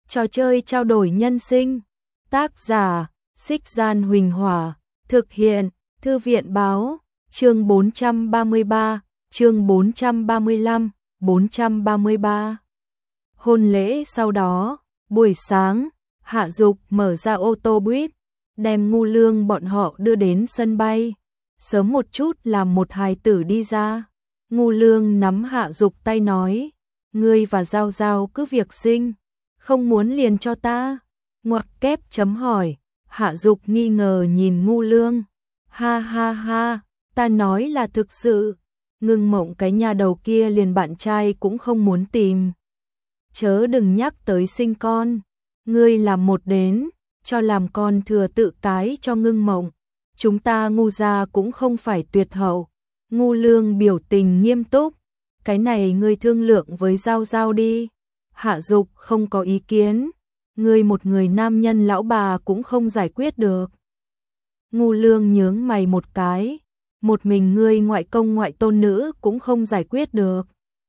Trò chơi trao đổi nhân sinh. Tác giả, Xích Gian Huỳnh Hỏa. Thực hiện, Thư viện Báo. Chương 433, chương 435, 433. Hôn lễ sau đó, buổi sáng, Hạ Dục mở ra ô tô buýt, đem Ngu Lương bọn họ đưa đến sân bay. Sớm một chút làm một hài tử đi ra. Ngu Lương nắm Hạ Dục tay nói, ngươi và Giao Giao cứ việc sinh, không muốn liền cho ta. Ngoặc kép chấm hỏi. Hạ Dục nghi ngờ nhìn Ngu Lương. Ha ha ha, ta nói là thực sự. Ngưng Mộng cái nhà đầu kia liền bạn trai cũng không muốn tìm. Chớ đừng nhắc tới sinh con. Ngươi làm một đến, cho làm con thừa tự tái cho Ngưng Mộng. Chúng ta Ngu gia cũng không phải tuyệt hậu. Ngu Lương biểu tình nghiêm túc. Cái này ngươi thương lượng với Giao Giao đi. Hạ Dục không có ý kiến. Ngươi một người nam nhân lão bà cũng không giải quyết được. Ngu Lương nhướng mày một cái. Một mình ngươi ngoại công ngoại tôn nữ cũng không giải quyết được.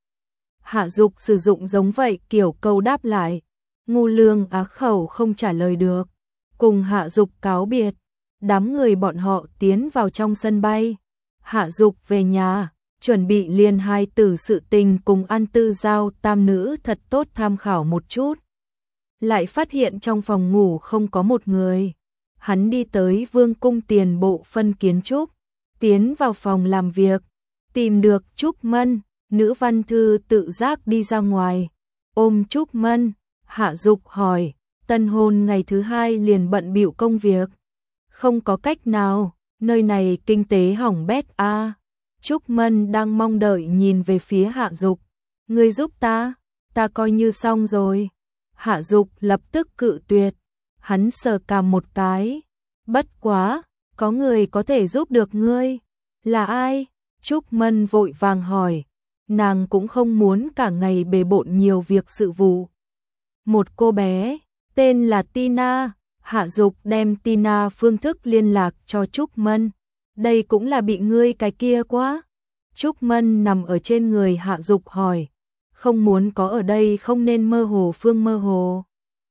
Hạ Dục sử dụng giống vậy kiểu câu đáp lại. Ngu Lương á khẩu không trả lời được. Cùng Hạ Dục cáo biệt. Đám người bọn họ tiến vào trong sân bay. Hạ Dục về nhà, chuẩn bị liền hai tử sự tình cùng An Tư Giao tam nữ thật tốt tham khảo một chút. Lại phát hiện trong phòng ngủ không có một người. Hắn đi tới Vương cung tiền bộ phân kiến trúc, tiến vào phòng làm việc, tìm được Trúc Mân, nữ văn thư tự giác đi ra ngoài, ôm Trúc Mân. Hạ Dục hỏi, tân hôn ngày thứ hai liền bận bịu công việc. Không có cách nào, nơi này kinh tế hỏng bét a. Trúc Mân đang mong đợi nhìn về phía Hạ Dục. Ngươi giúp ta coi như xong rồi. Hạ Dục lập tức cự tuyệt. Hắn sờ cằm một cái. Bất quá, có người có thể giúp được ngươi. Là ai? Trúc Mân vội vàng hỏi. Nàng cũng không muốn cả ngày bề bộn nhiều việc sự vụ. Một cô bé, tên là Tina. Hạ Dục đem Tina phương thức liên lạc cho Trúc Mân. Đây cũng là bị ngươi cái kia quá. Trúc Mân nằm ở trên người Hạ Dục hỏi. Không muốn có ở đây không nên mơ hồ phương mơ hồ.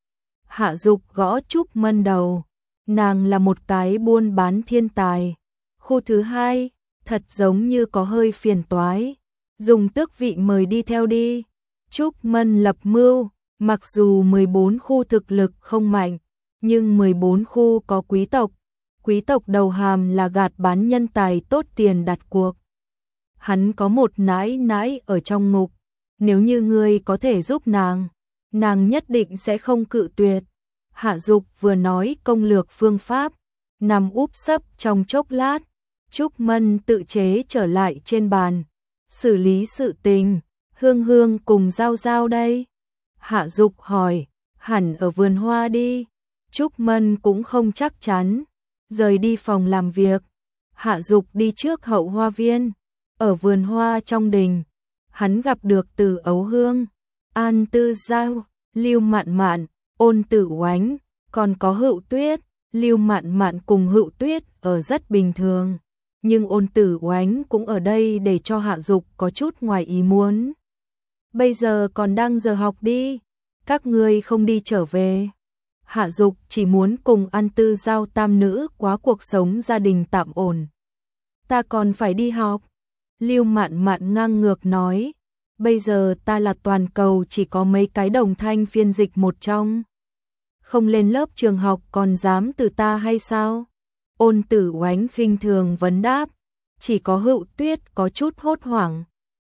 Hạ Dục gõ Trúc Mân đầu. Nàng là một cái buôn bán thiên tài. Khu thứ hai, thật giống như có hơi phiền toái. Dùng tước vị mời đi theo đi. Trúc Mân lập mưu, mặc dù 14 khu thực lực không mạnh, nhưng 14 khu có quý tộc. Quý tộc đầu hàm là gạt bán nhân tài tốt tiền đặt cuộc. Hắn có một nãi nãi ở trong ngục. Nếu như ngươi có thể giúp nàng nhất định sẽ không cự tuyệt. Hạ Dục vừa nói công lược phương pháp, nằm úp sấp trong chốc lát. Trúc Mân tự chế trở lại trên bàn. Xử lý sự tình, Hương Hương cùng Giao Giao đây. Hạ Dục hỏi, hẳn ở vườn hoa đi. Trúc Mân cũng không chắc chắn. Rời đi phòng làm việc. Hạ Dục đi trước hậu hoa viên. Ở vườn hoa trong đình, hắn gặp được Từ Ấu Hương, An Tư Giao, Lưu Mạn Mạn, Ôn Tử Oánh, còn có Hựu Tuyết. Lưu Mạn Mạn cùng Hựu Tuyết ở rất bình thường, nhưng Ôn Tử Oánh cũng ở đây để cho Hạ Dục có chút ngoài ý muốn. Bây giờ còn đang giờ học đi, các ngươi không đi trở về. Hạ Dục chỉ muốn cùng An Tư Giao tam nữ quá cuộc sống gia đình tạm ổn. Ta còn phải đi học. Lưu Mạn Mạn ngang ngược nói, bây giờ ta là toàn cầu chỉ có mấy cái đồng thanh phiên dịch một trong. Không lên lớp trường học còn dám từ ta hay sao? Ôn Tử Oánh khinh thường vấn đáp. Chỉ có Hựu Tuyết có chút hốt hoảng.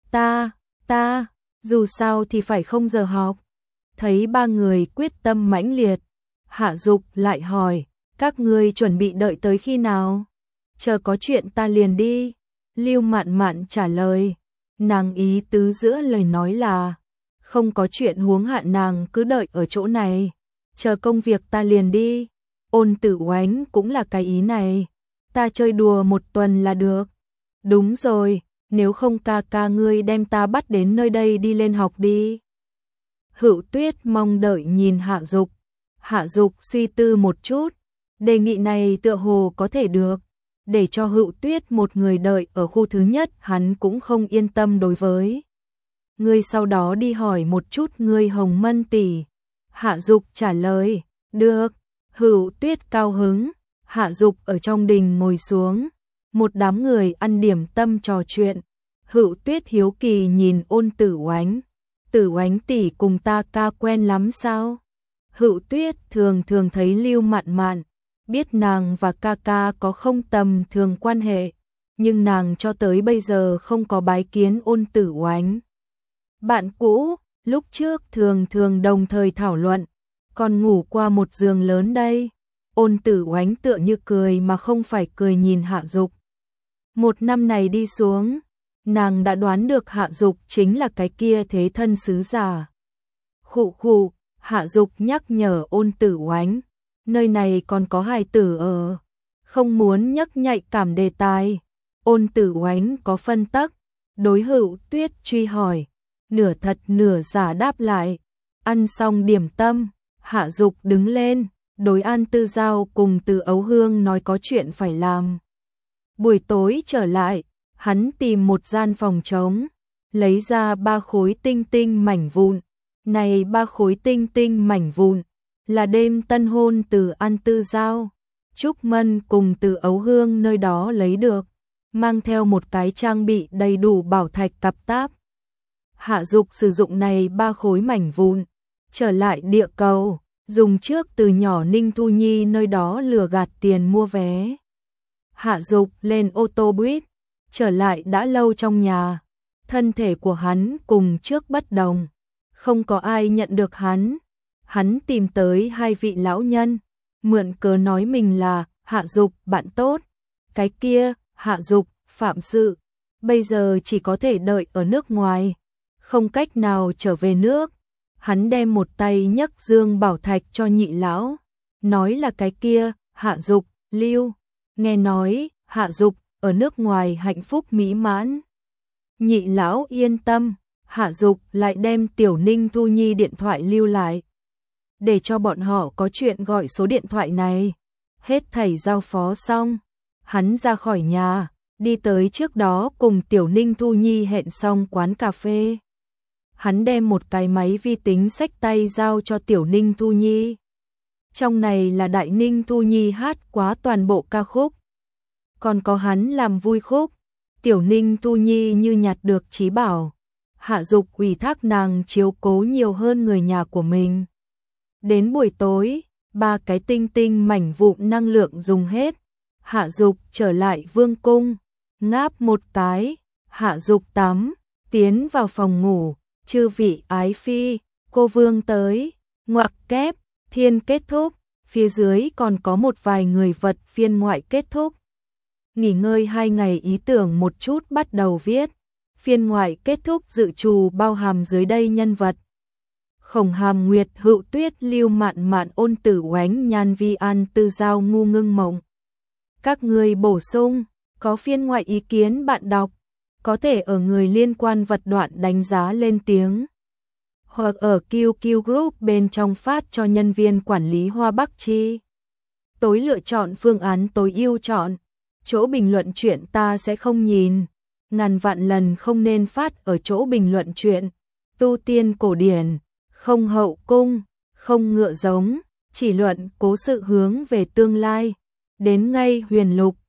Ta, dù sao thì phải không giờ học. Thấy ba người quyết tâm mãnh liệt, Hạ Dục lại hỏi, các ngươi chuẩn bị đợi tới khi nào? Chờ có chuyện ta liền đi. Lưu Mạn Mạn trả lời. Nàng ý tứ giữa lời nói là, không có chuyện huống hạ nàng cứ đợi ở chỗ này. Chờ công việc ta liền đi. Ôn Tử Oánh cũng là cái ý này. Ta chơi đùa một tuần là được. Đúng rồi, nếu không ca ca ngươi đem ta bắt đến nơi đây đi lên học đi. Hựu Tuyết mong đợi nhìn Hạ Dục. Hạ Dục suy tư một chút. Đề nghị này tựa hồ có thể được. Để cho Hựu Tuyết một người đợi ở khu thứ nhất hắn cũng không yên tâm đối với. Ngươi sau đó đi hỏi một chút ngươi Hồng Mân tỷ. Hạ Dục trả lời, được. Hữu Tuyết cao hứng, Hạ Dục ở trong đình ngồi xuống, một đám người ăn điểm tâm trò chuyện. Hữu Tuyết hiếu kỳ nhìn Ôn Tử Oánh, Tử Oánh tỷ cùng ta ca quen lắm sao? Hữu Tuyết thường thường thấy Lưu Mạn Mạn, biết nàng và ca ca có không tầm thường quan hệ, nhưng nàng cho tới bây giờ không có bái kiến Ôn Tử Oánh. Bạn cũ, lúc trước thường thường đồng thời thảo luận, còn ngủ qua một giường lớn đây. Ôn Tử Oánh tựa như cười mà không phải cười nhìn Hạ Dục. Một năm này đi xuống, nàng đã đoán được Hạ Dục chính là cái kia thế thân sứ giả. Khụ khụ, Hạ Dục nhắc nhở Ôn Tử Oánh, nơi này còn có hài tử ở, không muốn nhắc nhạy cảm đề tài. Ôn Tử Oánh có phân tắc, đối Hữu Tuyết truy hỏi, nửa thật nửa giả đáp lại. Ăn xong điểm tâm, Hạ Dục đứng lên, đối An Tư Giao cùng Từ Ấu Hương nói có chuyện phải làm. Buổi tối trở lại, hắn tìm một gian phòng trống, lấy ra 3 khối tinh tinh mảnh vụn. Này 3 khối tinh tinh mảnh vụn là đêm tân hôn từ An Tư Giao, Trúc Mân cùng Từ Ấu Hương nơi đó lấy được, mang theo một cái trang bị đầy đủ bảo thạch cặp táp. Hạ Dục sử dụng này 3 khối mảnh vụn, trở lại địa cầu, dùng trước từ nhỏ Ninh Thu Nhi nơi đó lừa gạt tiền mua vé. Hạ Dục lên ô tô buýt, trở lại đã lâu trong nhà, thân thể của hắn cùng trước bất đồng, không có ai nhận được hắn. Hắn tìm tới 2 vị lão nhân, mượn cớ nói mình là Hạ Dục bạn tốt. Cái kia, Hạ Dục phạm sự, bây giờ chỉ có thể đợi ở nước ngoài, không cách nào trở về nước. Hắn đem một tay nhấc dương bảo thạch cho nhị lão, nói là cái kia, Hạ Dục, lưu, nghe nói, Hạ Dục ở nước ngoài hạnh phúc mỹ mãn. Nhị lão yên tâm, Hạ Dục lại đem Tiểu Ninh Thu Nhi điện thoại lưu lại, để cho bọn họ có chuyện gọi số điện thoại này. Hết thảy giao phó xong, hắn ra khỏi nhà, đi tới trước đó cùng Tiểu Ninh Thu Nhi hẹn xong quán cà phê. Hắn đem một cái máy vi tính xách tay giao cho Tiểu Ninh Thu Nhi. Trong này là Đại Ninh Thu Nhi hát quá toàn bộ ca khúc, còn có hắn làm vui khúc. Tiểu Ninh Thu Nhi như nhặt được trí bảo, Hạ Dục ủy thác nàng chiếu cố nhiều hơn người nhà của mình. Đến buổi tối, 3 cái tinh tinh mảnh vụn năng lượng dùng hết, Hạ Dục trở lại vương cung, ngáp một cái, Hạ Dục tắm, tiến vào phòng ngủ. Chư vị ái phi, cô vương tới, ngoặc kép, thiên kết thúc, phía dưới còn có một vài người vật phiên ngoại kết thúc. Nghỉ ngơi 2 ngày ý tưởng một chút bắt đầu viết. Phiên ngoại kết thúc dự trù bao hàm dưới đây nhân vật: Khổng Hàm Nguyệt, Hữu Tuyết, Lưu Mạn Mạn, Ôn Tử Oánh, Nhan Vi, An Tư Giao, Ngu Ngưng Mộng. Các người bổ sung, có phiên ngoại ý kiến bạn đọc, có thể ở người liên quan vật đoạn đánh giá lên tiếng, hoặc ở QQ Group bên trong phát cho nhân viên quản lý Hoa Bắc Chi. Tối lựa chọn phương án tối ưu chọn, chỗ bình luận chuyện ta sẽ không nhìn, ngàn vạn lần không nên phát ở chỗ bình luận chuyện. Tu tiên cổ điển, không hậu cung, không ngựa giống, chỉ luận cố sự hướng về tương lai. Đến ngay huyền lục,